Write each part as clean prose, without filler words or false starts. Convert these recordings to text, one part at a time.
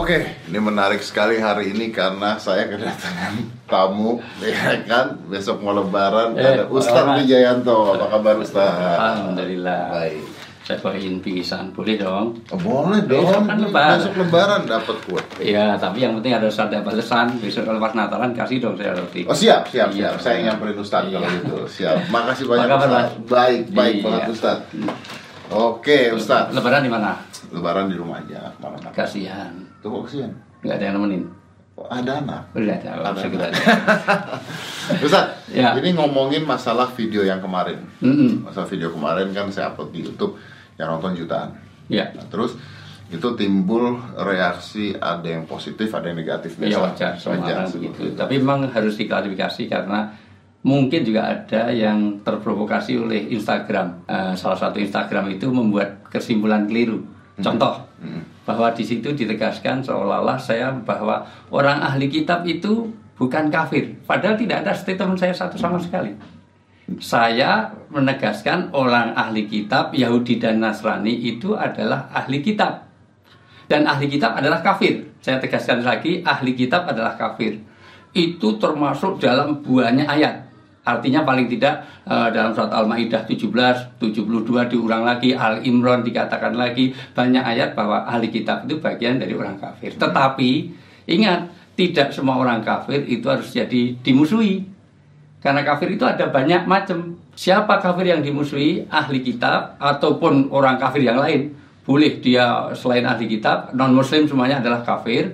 Oke, ini menarik sekali hari ini karena saya kedatangan tamu, ya kan? Besok mau Lebaran ada Ustadz Wijayanto. Apa kabar Ustadz? Alhamdulillah. Baik. Saya bawain pingsan, boleh dong? Boleh dong. Besok kan Lebaran. Besok Lebaran dapat kue. Iya, tapi yang penting ada Ustadz dapat pesan. Besok kalau pas Natalan kasih dong saya roti. Oh siap. Iya. Saya nyamperin Ustadz kalau gitu. Siap. Makasih banyak Apa kabar, Ustadz. Baik Iya. banget Ustadz. Oke Ustadz. Lebaran di mana? Lebaran di rumah aja. Mana-mana. Kasihan. Tuh kasihan. Nggak ada yang nemenin. Ada anak. Udah ada. Segera. Ustadz, Ya. ini ngomongin masalah video yang kemarin. Mm-mm. Masalah video kemarin kan saya upload di YouTube yang nonton jutaan. Ya. Nah, terus itu timbul reaksi, ada yang positif, ada yang negatif. Iya, wajar. Semua orang begitu. Tapi memang harus diklarifikasi karena mungkin juga ada yang terprovokasi oleh Instagram. Salah satu Instagram itu membuat kesimpulan keliru. Contoh, bahwa di situ ditegaskan seolah-olah saya bahwa orang ahli kitab itu bukan kafir. Padahal tidak ada statement saya satu sama sekali. Saya menegaskan orang ahli kitab Yahudi dan Nasrani itu adalah ahli kitab. Dan ahli kitab adalah kafir. Saya tegaskan lagi, ahli kitab adalah kafir. Itu termasuk dalam banyak ayat. Artinya paling tidak dalam surat Al-Maidah 17, 72 diulang lagi, Al-Imran dikatakan lagi, banyak ayat bahwa ahli kitab itu bagian dari orang kafir. Tetapi ingat, tidak semua orang kafir itu harus jadi dimusuhi. Karena kafir itu ada banyak macam. Siapa kafir yang dimusuhi? Ahli kitab ataupun orang kafir yang lain. Boleh dia selain ahli kitab, non-muslim semuanya adalah kafir.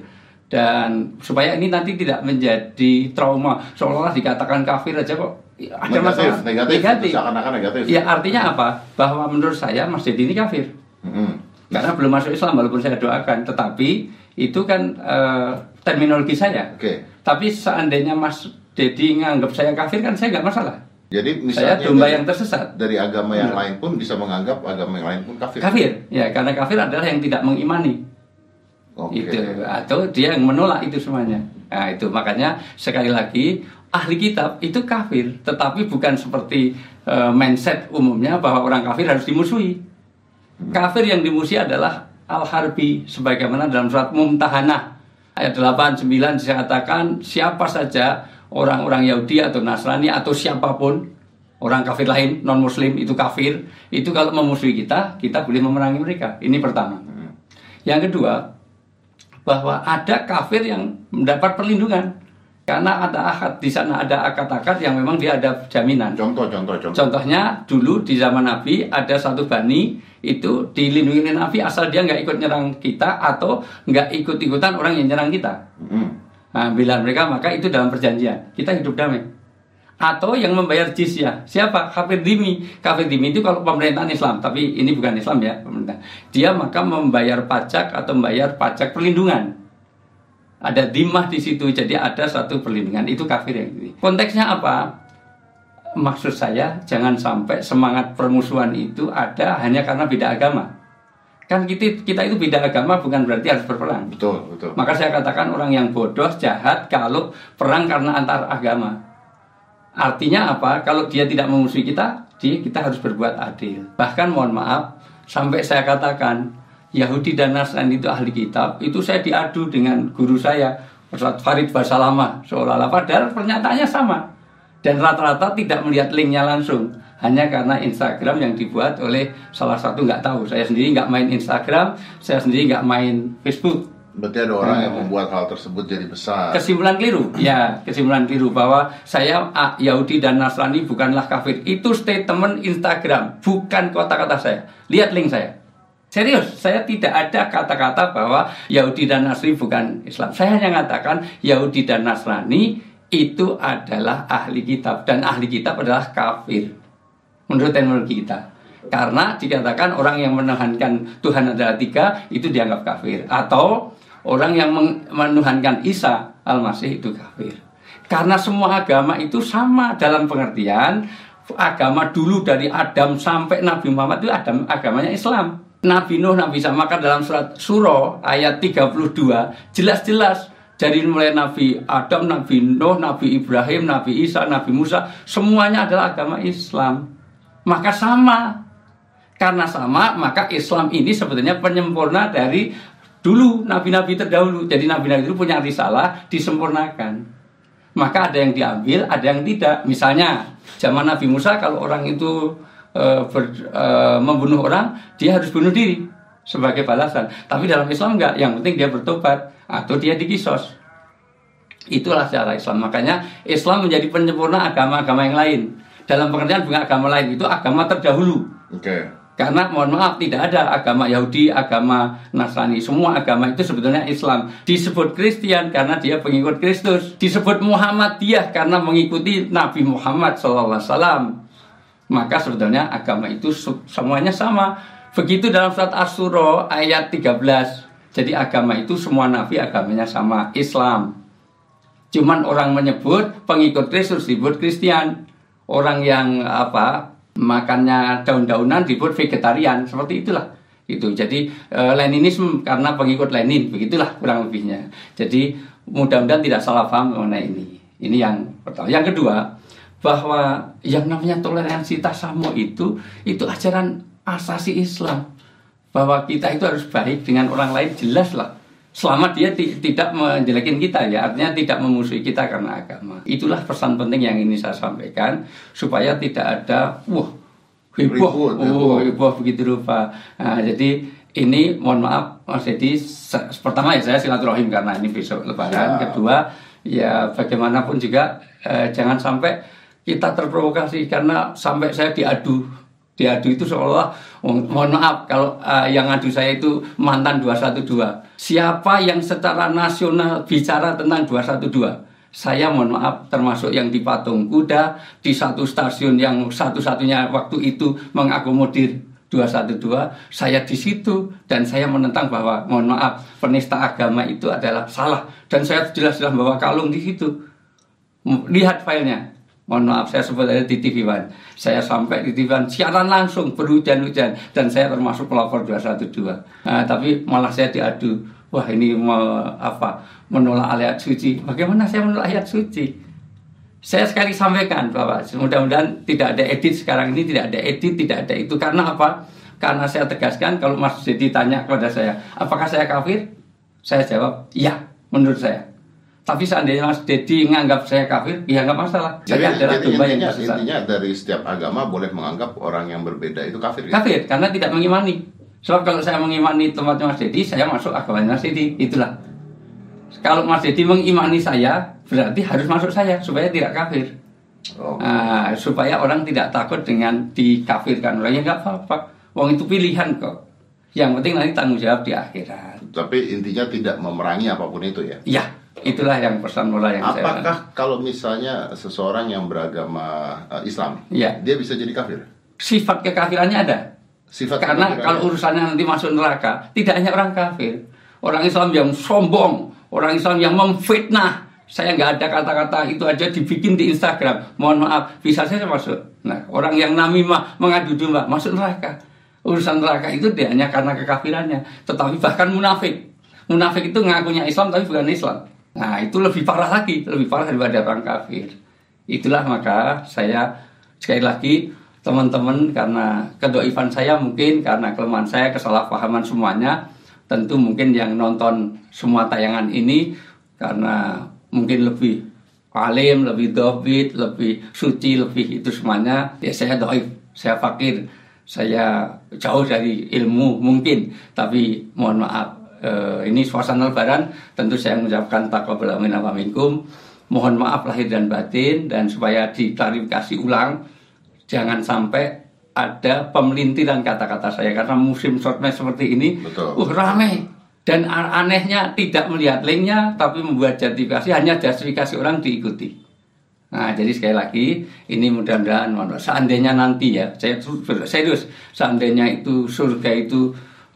Dan supaya ini nanti tidak menjadi trauma, seolah-olah dikatakan kafir aja kok ada masalah negatif. Seakan-akan negatif. Ya artinya apa? Bahwa menurut saya Mas Dedi ini kafir. Karena belum masuk Islam walaupun saya doakan. Tetapi itu kan terminologi saya. Oke. Tapi seandainya Mas Dedi nganggap saya kafir kan saya nggak masalah. Jadi misalnya Saya domba yang tersesat. dari agama yang lain pun bisa menganggap agama yang lain pun kafir. Kafir, ya karena kafir adalah yang tidak mengimani. Oke. Itu atau dia yang menolak itu semuanya. Nah itu makanya sekali lagi ahli kitab itu kafir, tetapi bukan seperti mindset umumnya bahwa orang kafir harus dimusuhi. Kafir yang dimusuhi adalah al-harbi, sebagaimana dalam surat Mumtahanah ayat 8-9 dikatakan siapa saja orang-orang Yahudi atau Nasrani atau siapapun orang kafir lain non muslim itu kafir, itu kalau memusuhi kita boleh memerangi mereka. Ini pertama. Yang kedua, bahwa ada kafir yang mendapat perlindungan karena ada akad di sana, ada akad-akad yang memang dia ada jaminan. Contohnya dulu di zaman Nabi ada satu bani itu dilindungi oleh Nabi asal dia nggak ikut nyerang kita atau nggak ikut-ikutan orang yang nyerang kita. Nah, bila mereka maka itu dalam perjanjian kita hidup damai. Atau yang membayar jizyah siapa? Kafir dhimmi. Kafir dhimmi itu kalau pemerintahan Islam, tapi ini bukan Islam ya pemerintah. Dia maka membayar pajak atau membayar pajak perlindungan. Ada dhimmah di situ, jadi ada satu perlindungan. Itu kafir yang ini. Konteksnya apa? Maksud saya jangan sampai semangat permusuhan itu ada hanya karena beda agama. Kan kita itu beda agama bukan berarti harus berperang. Betul. Maka saya katakan orang yang bodoh jahat kalau perang karena antar agama. Artinya apa? Kalau dia tidak memusuhi kita harus berbuat adil. Bahkan mohon maaf, sampai saya katakan Yahudi dan Nasrani itu ahli kitab, itu saya diadu dengan guru saya, Ustaz Farid Basalamah, seolah-olah padahal pernyataannya sama. Dan rata-rata tidak melihat linknya langsung, hanya karena Instagram yang dibuat oleh salah satu nggak tahu. Saya sendiri nggak main Instagram, saya sendiri nggak main Facebook. Berarti ada orang yang membuat hal tersebut jadi besar. Kesimpulan keliru, ya kesimpulan keliru bahwa saya Yahudi dan Nasrani bukanlah kafir. Itu statement Instagram, bukan kata-kata saya. Lihat link saya. Serius, saya tidak ada kata-kata bahwa Yahudi dan Nasrani bukan Islam. Saya hanya mengatakan Yahudi dan Nasrani itu adalah ahli kitab dan ahli kitab adalah kafir menurut teknologi kita. Karena dikatakan orang yang menuhankan Tuhan adalah 3 itu dianggap kafir, atau orang yang menuhankan Isa Al-Masih itu kafir. Karena semua agama itu sama dalam pengertian agama dulu dari Adam sampai Nabi Muhammad itu agamanya Islam. Nabi Nuh, Nabi Isa, maka dalam surat Surah ayat 32 jelas-jelas dari mulai Nabi Adam, Nabi Nuh, Nabi Ibrahim, Nabi Isa, Nabi Musa, semuanya adalah agama Islam. Maka sama. Karena sama, maka Islam ini sebetulnya penyempurna dari dulu nabi-nabi terdahulu. Jadi nabi-nabi itu punya risalah disempurnakan. Maka ada yang diambil, ada yang tidak. Misalnya zaman Nabi Musa kalau orang itu membunuh orang, dia harus bunuh diri sebagai balasan. Tapi dalam Islam enggak, yang penting dia bertobat atau dia dikisos. Itulah cara Islam. Makanya Islam menjadi penyempurna agama-agama yang lain. Dalam pengertian bukan agama lain, itu agama terdahulu. Karena mohon maaf tidak ada agama Yahudi, agama Nasrani. Semua agama itu sebetulnya Islam. Disebut Kristen karena dia pengikut Kristus. Disebut Muhammadiyah karena mengikuti Nabi Muhammad SAW. Maka sebetulnya agama itu semuanya sama. Begitu dalam surat Asy-Syura ayat 13. Jadi agama itu semua nabi agamanya sama, Islam. Cuman orang menyebut pengikut Kristus disebut Kristen. Orang yang makannya daun-daunan disebut vegetarian, seperti itulah. Itu. Jadi Leninisme karena pengikut Lenin, begitulah kurang lebihnya. Jadi mudah-mudahan tidak salah paham mengenai ini. Ini yang pertama. Yang kedua, bahwa yang namanya toleransi tasamu itu ajaran asasi Islam. Bahwa kita itu harus baik dengan orang lain, jelas lah. Selama dia tidak menjelekin kita, ya artinya tidak memusuhi kita karena agama. Itulah pesan penting yang ini saya sampaikan supaya tidak ada heboh begitu rupa. Nah, jadi ini mohon maaf Mas Dedi, pertama ya saya silaturahim karena ini besok Lebaran. Kedua ya bagaimanapun juga jangan sampai kita terprovokasi karena sampai saya diadu itu seolah mohon maaf kalau yang adu saya itu mantan 212. Siapa yang secara nasional bicara tentang 212? Saya mohon maaf termasuk yang di Patung Kuda di satu stasiun yang satu-satunya waktu itu mengakomodir 212. Saya di situ dan saya menentang bahwa mohon maaf penista agama itu adalah salah dan saya jelas-jelas bawa kalung di situ. Lihat filenya. Mohon maaf, saya sebut aja di TV One. Saya sampai di TV One, siaran langsung, berhujan-hujan. Dan saya termasuk pelopor 212. Nah, tapi malah saya diadu. Wah, ini menolak ayat suci. Bagaimana saya menolak ayat suci? Saya sekali sampaikan, Bapak. Mudah-mudahan tidak ada edit sekarang ini, tidak ada edit, tidak ada itu. Karena apa? Karena saya tegaskan, kalau Mas Dedi tanya kepada saya, apakah saya kafir? Saya jawab, iya, menurut saya. Tapi seandainya Mas Dedi menganggap saya kafir, ya nggak masalah. Jadi intinya dari setiap agama boleh menganggap orang yang berbeda itu kafir. Kafir, karena tidak mengimani. Sebab kalau saya mengimani tempatnya Mas Dedi, saya masuk agamanya Mas Dedi. Itulah. Kalau Mas Dedi mengimani saya, berarti harus masuk saya supaya tidak kafir. Supaya orang tidak takut dengan dikafirkan. Orangnya nggak apa-apa. Wong itu pilihan kok. Yang penting nanti tanggung jawab di akhirat. Tapi intinya tidak memerangi apapun itu ya? Iya. Itulah yang pesan mula yang Apakah kalau misalnya seseorang yang beragama Islam, dia bisa jadi kafir? Sifat kekafirannya ada. Karena kalau urusannya nanti masuk neraka, tidak hanya orang kafir, orang Islam yang sombong, orang Islam yang memfitnah. Saya nggak ada kata-kata itu aja dibikin di Instagram. Mohon maaf, bisa saja masuk. Nah, orang yang namimah mengadu domba masuk neraka. Urusan neraka itu tidak hanya karena kekafirannya, tetapi bahkan munafik. Munafik itu ngakunya Islam tapi bukan Islam. Nah, itu lebih parah lagi, lebih parah daripada orang kafir. Itulah maka saya sekali lagi teman-teman, karena kedoifan saya mungkin, karena kelemahan saya, kesalahpahaman semuanya, tentu mungkin yang nonton semua tayangan ini karena mungkin lebih alim, lebih dobit, lebih suci, lebih itu semuanya, ya saya doif, saya fakir, saya jauh dari ilmu mungkin, tapi mohon maaf. Ini suasana Lebaran, tentu saya mengucapkan taqabbal minna wa minkum. Mohon maaf lahir dan batin, dan supaya diklarifikasi ulang, jangan sampai ada pemelintiran kata-kata saya karena musim shortmatch seperti ini, ramai dan anehnya tidak melihat linknya, tapi membuat justifikasi, hanya justifikasi orang diikuti. Nah, jadi sekali lagi ini mudah-mudahan seandainya nanti ya, saya serius, seandainya itu surga itu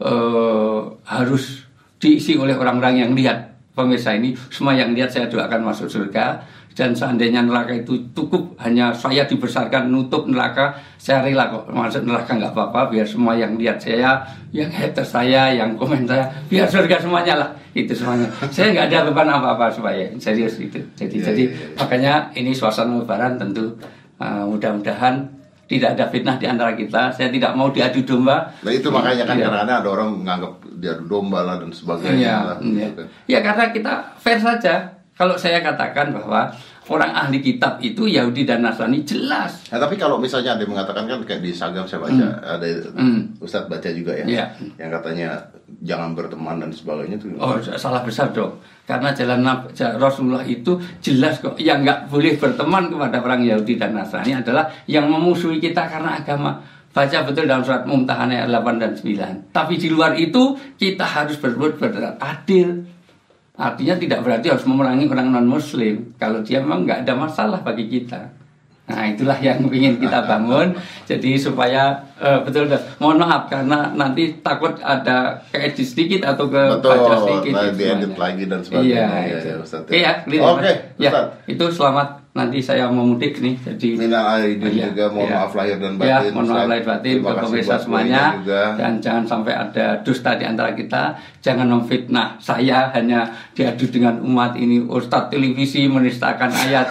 harus diisi oleh orang-orang yang lihat pemirsa ini, semua yang lihat saya doakan masuk surga. Dan seandainya neraka itu cukup hanya saya dibesarkan nutup neraka, saya rela kok masuk neraka, nggak apa-apa, biar semua yang lihat saya, yang hater saya, yang komen saya, biar surga semuanya lah, itu semuanya. Saya nggak ada beban apa-apa supaya serius itu. Jadi makanya ini suasana Lebaran tentu mudah-mudahan tidak ada fitnah di antara kita. Saya tidak mau diadu domba. Nah itu makanya kan Iya. kadang-kadang ada orang menganggap diadu domba lah dan sebagainya. Iya, lah, iya. gitu. Ya karena kita fair saja. Kalau saya katakan bahwa orang ahli kitab itu Yahudi dan Nasrani jelas. Nah, tapi kalau misalnya ada yang mengatakan kan kayak di Instagram saya baca ada Ustadz baca juga ya, Iya. yang katanya jangan berteman dan sebagainya tuh. Oh, salah besar dong. Karena jalan Rasulullah itu jelas kok. Yang nggak boleh berteman kepada orang Yahudi dan Nasrani adalah yang memusuhi kita karena agama. Baca betul dalam surat Mumtahanah ayat 8 dan 9. Tapi di luar itu kita harus berbuat adil. Artinya tidak berarti harus memerangi orang non-muslim. Kalau dia memang nggak ada masalah bagi kita. Nah itulah yang ingin kita bangun. Jadi supaya betul. Mohon maaf karena nanti takut ada keedit sedikit atau kebaca sedikit. Betul, diedit lagi dan sebagainya. Iya, itu. Ustadz, Iya, Oke, ya, Ustadz. itu selamat. Nanti saya mau mudik nih, jadi Minal aidin iya, juga, mohon iya. maaf lahir dan Ya, batin. mohon maaf lahir batin Terima ke kasih pemirsa buat semuanya, poinnya juga. dan jangan sampai ada dusta di antara kita. Jangan memfitnah saya hanya diadu dengan umat ini. Ustadz televisi menistakan ayat.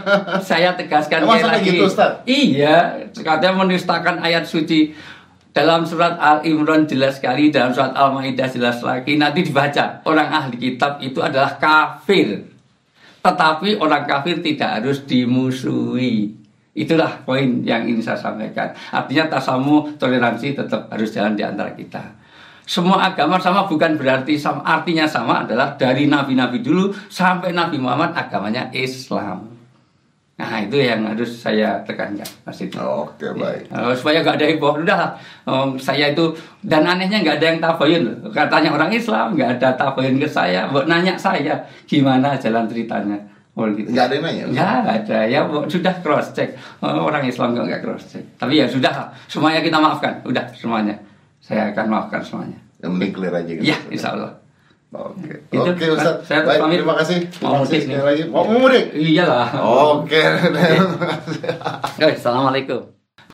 Saya tegaskan Emang sekali sampai lagi. gitu, Ustadz? Iya, katanya menistakan ayat suci. Dalam surat Al-Imran jelas sekali, dalam surat Al-Maidah jelas lagi. Nanti dibaca, orang ahli kitab itu adalah kafir. Tetapi orang kafir tidak harus dimusuhi. Itulah poin yang ingin saya sampaikan. Artinya tasamu, toleransi tetap harus jalan di antara kita. Semua agama sama bukan berarti sama. Artinya sama adalah dari nabi-nabi dulu sampai Nabi Muhammad agamanya Islam. Nah itu yang harus saya tekankan, Mas itu. Oke, baik. Supaya gak ada heboh. Udah, saya itu, dan anehnya gak ada yang tabayun. Katanya orang Islam gak ada tabayun ke saya. Buat nanya saya gimana jalan ceritanya. Gitu. Nggak ada yang nanya? Nggak ada, ya sudah cross check. Orang Islam nggak cross check. Tapi ya sudah, semuanya kita maafkan. Udah semuanya, saya akan maafkan semuanya. Yang penting clear aja gitu. Ya, insya Allah. Oke, Itu, oke Ustaz. saya Baik, pamit. terima kasih. Mau mudik sekali nih. lagi. Mau mudik? Iyalah. Oke. Assalamualaikum.